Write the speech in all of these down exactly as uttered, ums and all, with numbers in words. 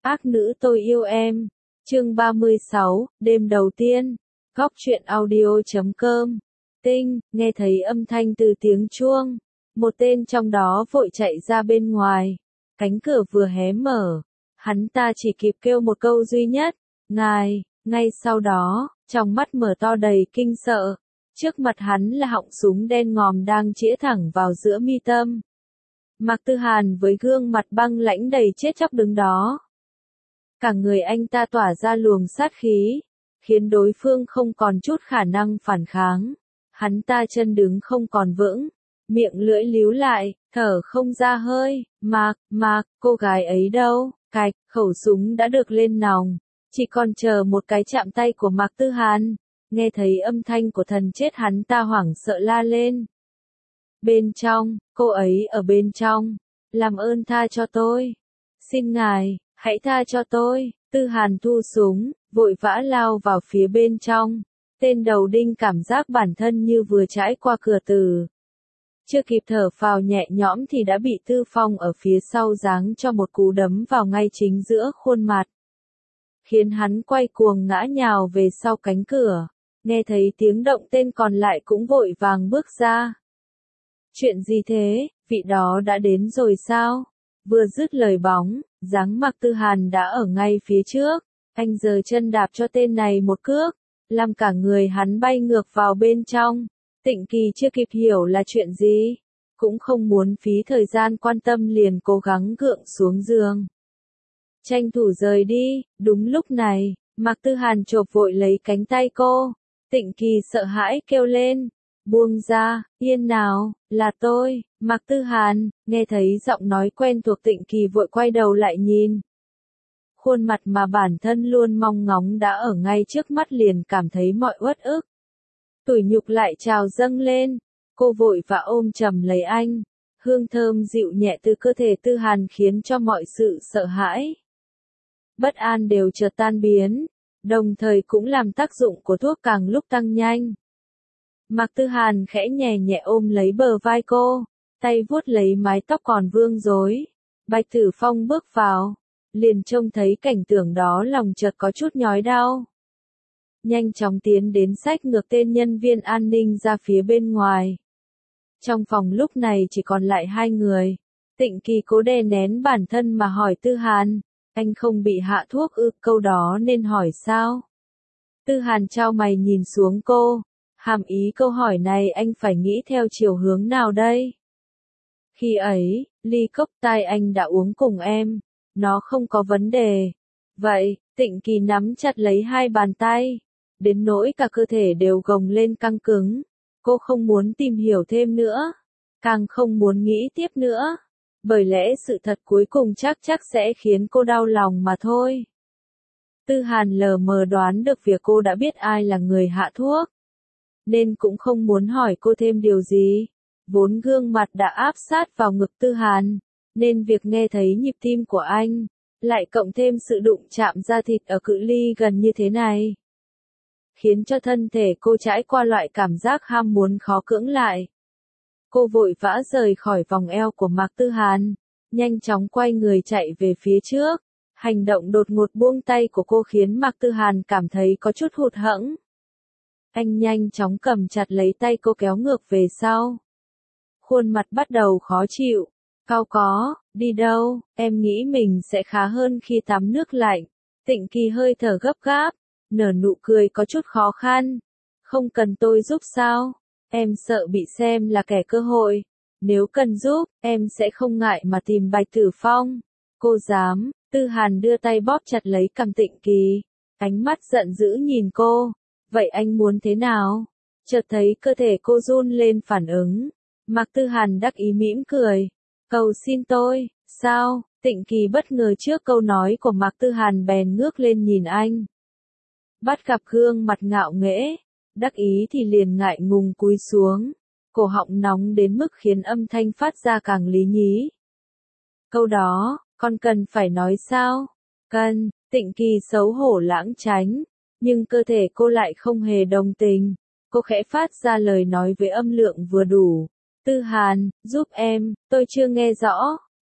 Ác nữ tôi yêu em. Chương ba mươi sáu, đêm đầu tiên. Góc truyện audio chấm com. Tinh, nghe thấy âm thanh từ tiếng chuông. Một tên trong đó vội chạy ra bên ngoài. Cánh cửa vừa hé mở. Hắn ta chỉ kịp kêu một câu duy nhất. Ngài, ngay sau đó, trong mắt mở to đầy kinh sợ. Trước mặt hắn là họng súng đen ngòm đang chĩa thẳng vào giữa mi tâm. Mạc Tư Hàn với gương mặt băng lãnh đầy chết chóc đứng đó. Cả người anh ta tỏa ra luồng sát khí, khiến đối phương không còn chút khả năng phản kháng. Hắn ta chân đứng không còn vững, miệng lưỡi líu lại, thở không ra hơi. Mạc, Mạc, cô gái ấy đâu? Cạch, khẩu súng đã được lên nòng, chỉ còn chờ một cái chạm tay của Mạc Tư Hàn. Nghe thấy âm thanh của thần chết hắn ta hoảng sợ la lên. Bên trong, cô ấy ở bên trong. Làm ơn tha cho tôi. Xin ngài, hãy tha cho tôi. Tư Hàn thu súng, vội vã lao vào phía bên trong. Tên đầu đinh cảm giác bản thân như vừa trải qua cửa tử. Chưa kịp thở phào nhẹ nhõm thì đã bị Tư Phong ở phía sau giáng cho một cú đấm vào ngay chính giữa khuôn mặt. Khiến hắn quay cuồng ngã nhào về sau cánh cửa. Nghe thấy tiếng động tên còn lại cũng vội vàng bước ra. Chuyện gì thế, vị đó đã đến rồi sao? Vừa dứt lời bóng, dáng Mạc Tư Hàn đã ở ngay phía trước. Anh giơ chân đạp cho tên này một cước, làm cả người hắn bay ngược vào bên trong. Tịnh Kỳ chưa kịp hiểu là chuyện gì, cũng không muốn phí thời gian quan tâm liền cố gắng gượng xuống giường. Tranh thủ rời đi, đúng lúc này, Mạc Tư Hàn chộp vội lấy cánh tay cô. Tịnh Kỳ sợ hãi kêu lên. Buông ra, yên nào, là tôi, Mạc Tư Hàn. Nghe thấy giọng nói quen thuộc Tịnh Kỳ vội quay đầu lại nhìn. Khuôn mặt mà bản thân luôn mong ngóng đã ở ngay trước mắt liền cảm thấy mọi uất ức. Tủi nhục lại trào dâng lên. Cô vội và ôm chầm lấy anh. Hương thơm dịu nhẹ từ cơ thể Tư Hàn khiến cho mọi sự sợ hãi, bất an đều chợt tan biến. Đồng thời cũng làm tác dụng của thuốc càng lúc tăng nhanh. Mạc Tư Hàn khẽ nhẹ nhẹ ôm lấy bờ vai cô, tay vuốt lấy mái tóc còn vương rối. Bạch Tử Phong bước vào, liền trông thấy cảnh tượng đó lòng chợt có chút nhói đau. Nhanh chóng tiến đến xách ngược tên nhân viên an ninh ra phía bên ngoài. Trong phòng lúc này chỉ còn lại hai người. Tịnh Kỳ cố đè nén bản thân mà hỏi Tư Hàn. Anh không bị hạ thuốc ư? Câu đó nên hỏi sao? Tư Hàn chau mày nhìn xuống cô. Hàm ý câu hỏi này anh phải nghĩ theo chiều hướng nào đây? Khi ấy, ly cốc tai anh đã uống cùng em. Nó không có vấn đề. Vậy, Tịnh Kỳ nắm chặt lấy hai bàn tay. Đến nỗi cả cơ thể đều gồng lên căng cứng. Cô không muốn tìm hiểu thêm nữa. Càng không muốn nghĩ tiếp nữa. Bởi lẽ sự thật cuối cùng chắc chắc sẽ khiến cô đau lòng mà thôi. Tư Hàn lờ mờ đoán được việc cô đã biết ai là người hạ thuốc. Nên cũng không muốn hỏi cô thêm điều gì. Vốn gương mặt đã áp sát vào ngực Tư Hàn. Nên việc nghe thấy nhịp tim của anh, lại cộng thêm sự đụng chạm da thịt ở cự ly gần như thế này, khiến cho thân thể cô trải qua loại cảm giác ham muốn khó cưỡng lại. Cô vội vã rời khỏi vòng eo của Mạc Tư Hàn, nhanh chóng quay người chạy về phía trước. Hành động đột ngột buông tay của cô khiến Mạc Tư Hàn cảm thấy có chút hụt hẫng. Anh nhanh chóng cầm chặt lấy tay cô kéo ngược về sau. Khuôn mặt bắt đầu khó chịu. Cao có, đi đâu, em nghĩ mình sẽ khá hơn khi tắm nước lạnh. Tịnh Kỳ hơi thở gấp gáp, nở nụ cười có chút khó khăn. Không cần tôi giúp sao? Em sợ bị xem là kẻ cơ hội. Nếu cần giúp, em sẽ không ngại mà tìm Bạch Tử Phong. Cô dám? Tư Hàn đưa tay bóp chặt lấy cằm Tịnh Kỳ. Ánh mắt giận dữ nhìn cô. Vậy anh muốn thế nào? Chợt thấy cơ thể cô run lên phản ứng. Mạc Tư Hàn đắc ý mỉm cười. Cầu xin tôi, sao? Tịnh Kỳ bất ngờ trước câu nói của Mạc Tư Hàn bèn ngước lên nhìn anh. Bắt gặp gương mặt ngạo nghễ, đắc ý thì liền ngại ngùng cúi xuống. Cổ họng nóng đến mức khiến âm thanh phát ra càng lý nhí. Câu đó, con cần phải nói sao? Cần, Tịnh Kỳ xấu hổ lãng tránh, nhưng cơ thể cô lại không hề đồng tình. Cô khẽ phát ra lời nói với âm lượng vừa đủ. Tư Hàn, giúp em, tôi chưa nghe rõ.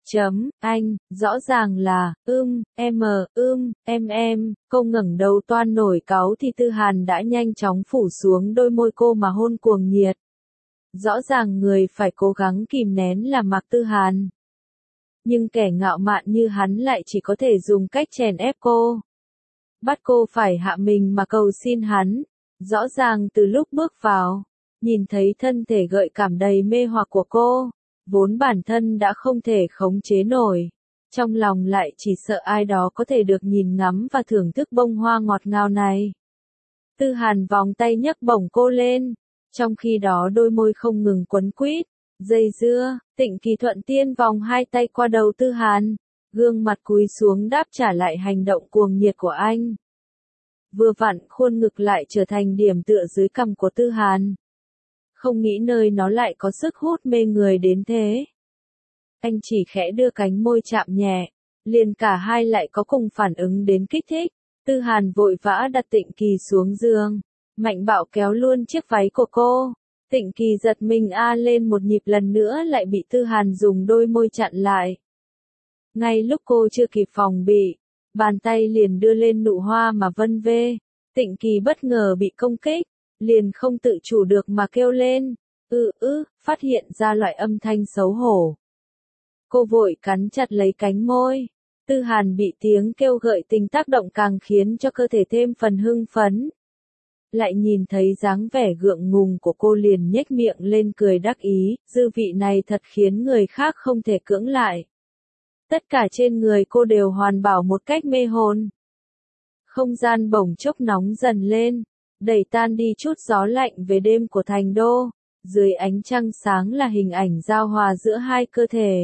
Chấm, anh, rõ ràng là, ưm, em, ưm, em em, cô ngẩng đầu toan nổi cáu thì Tư Hàn đã nhanh chóng phủ xuống đôi môi cô mà hôn cuồng nhiệt. Rõ ràng người phải cố gắng kìm nén là Mạc Tư Hàn. Nhưng kẻ ngạo mạn như hắn lại chỉ có thể dùng cách chèn ép cô. Bắt cô phải hạ mình mà cầu xin hắn. Rõ ràng từ lúc bước vào, nhìn thấy thân thể gợi cảm đầy mê hoặc của cô, vốn bản thân đã không thể khống chế nổi. Trong lòng lại chỉ sợ ai đó có thể được nhìn ngắm và thưởng thức bông hoa ngọt ngào này. Tư Hàn vòng tay nhấc bổng cô lên, trong khi đó đôi môi không ngừng quấn quýt, dây dưa. Tịnh Kỳ thuận tiên vòng hai tay qua đầu Tư Hàn, gương mặt cúi xuống đáp trả lại hành động cuồng nhiệt của anh. Vừa vặn khuôn ngực lại trở thành điểm tựa dưới cằm của Tư Hàn. Không nghĩ nơi nó lại có sức hút mê người đến thế. Anh chỉ khẽ đưa cánh môi chạm nhẹ, liền cả hai lại có cùng phản ứng đến kích thích. Tư Hàn vội vã đặt Tịnh Kỳ xuống giường, mạnh bạo kéo luôn chiếc váy của cô. Tịnh Kỳ giật mình a lên một nhịp, lần nữa lại bị Tư Hàn dùng đôi môi chặn lại. Ngay lúc cô chưa kịp phòng bị, bàn tay liền đưa lên nụ hoa mà vân vê. Tịnh Kỳ bất ngờ bị công kích, liền không tự chủ được mà kêu lên, ư ư, phát hiện ra loại âm thanh xấu hổ. Cô vội cắn chặt lấy cánh môi. Tư Hàn bị tiếng kêu gợi tình tác động càng khiến cho cơ thể thêm phần hưng phấn. Lại nhìn thấy dáng vẻ gượng ngùng của cô liền nhếch miệng lên cười đắc ý, dư vị này thật khiến người khác không thể cưỡng lại. Tất cả trên người cô đều hoàn bảo một cách mê hồn. Không gian bỗng chốc nóng dần lên, đẩy tan đi chút gió lạnh về đêm của thành đô. Dưới ánh trăng sáng là hình ảnh giao hòa giữa hai cơ thể.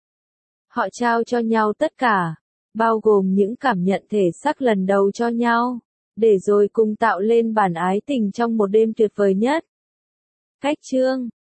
Họ trao cho nhau tất cả, bao gồm những cảm nhận thể xác lần đầu cho nhau, để rồi cùng tạo lên bản ái tình trong một đêm tuyệt vời nhất. Cách chương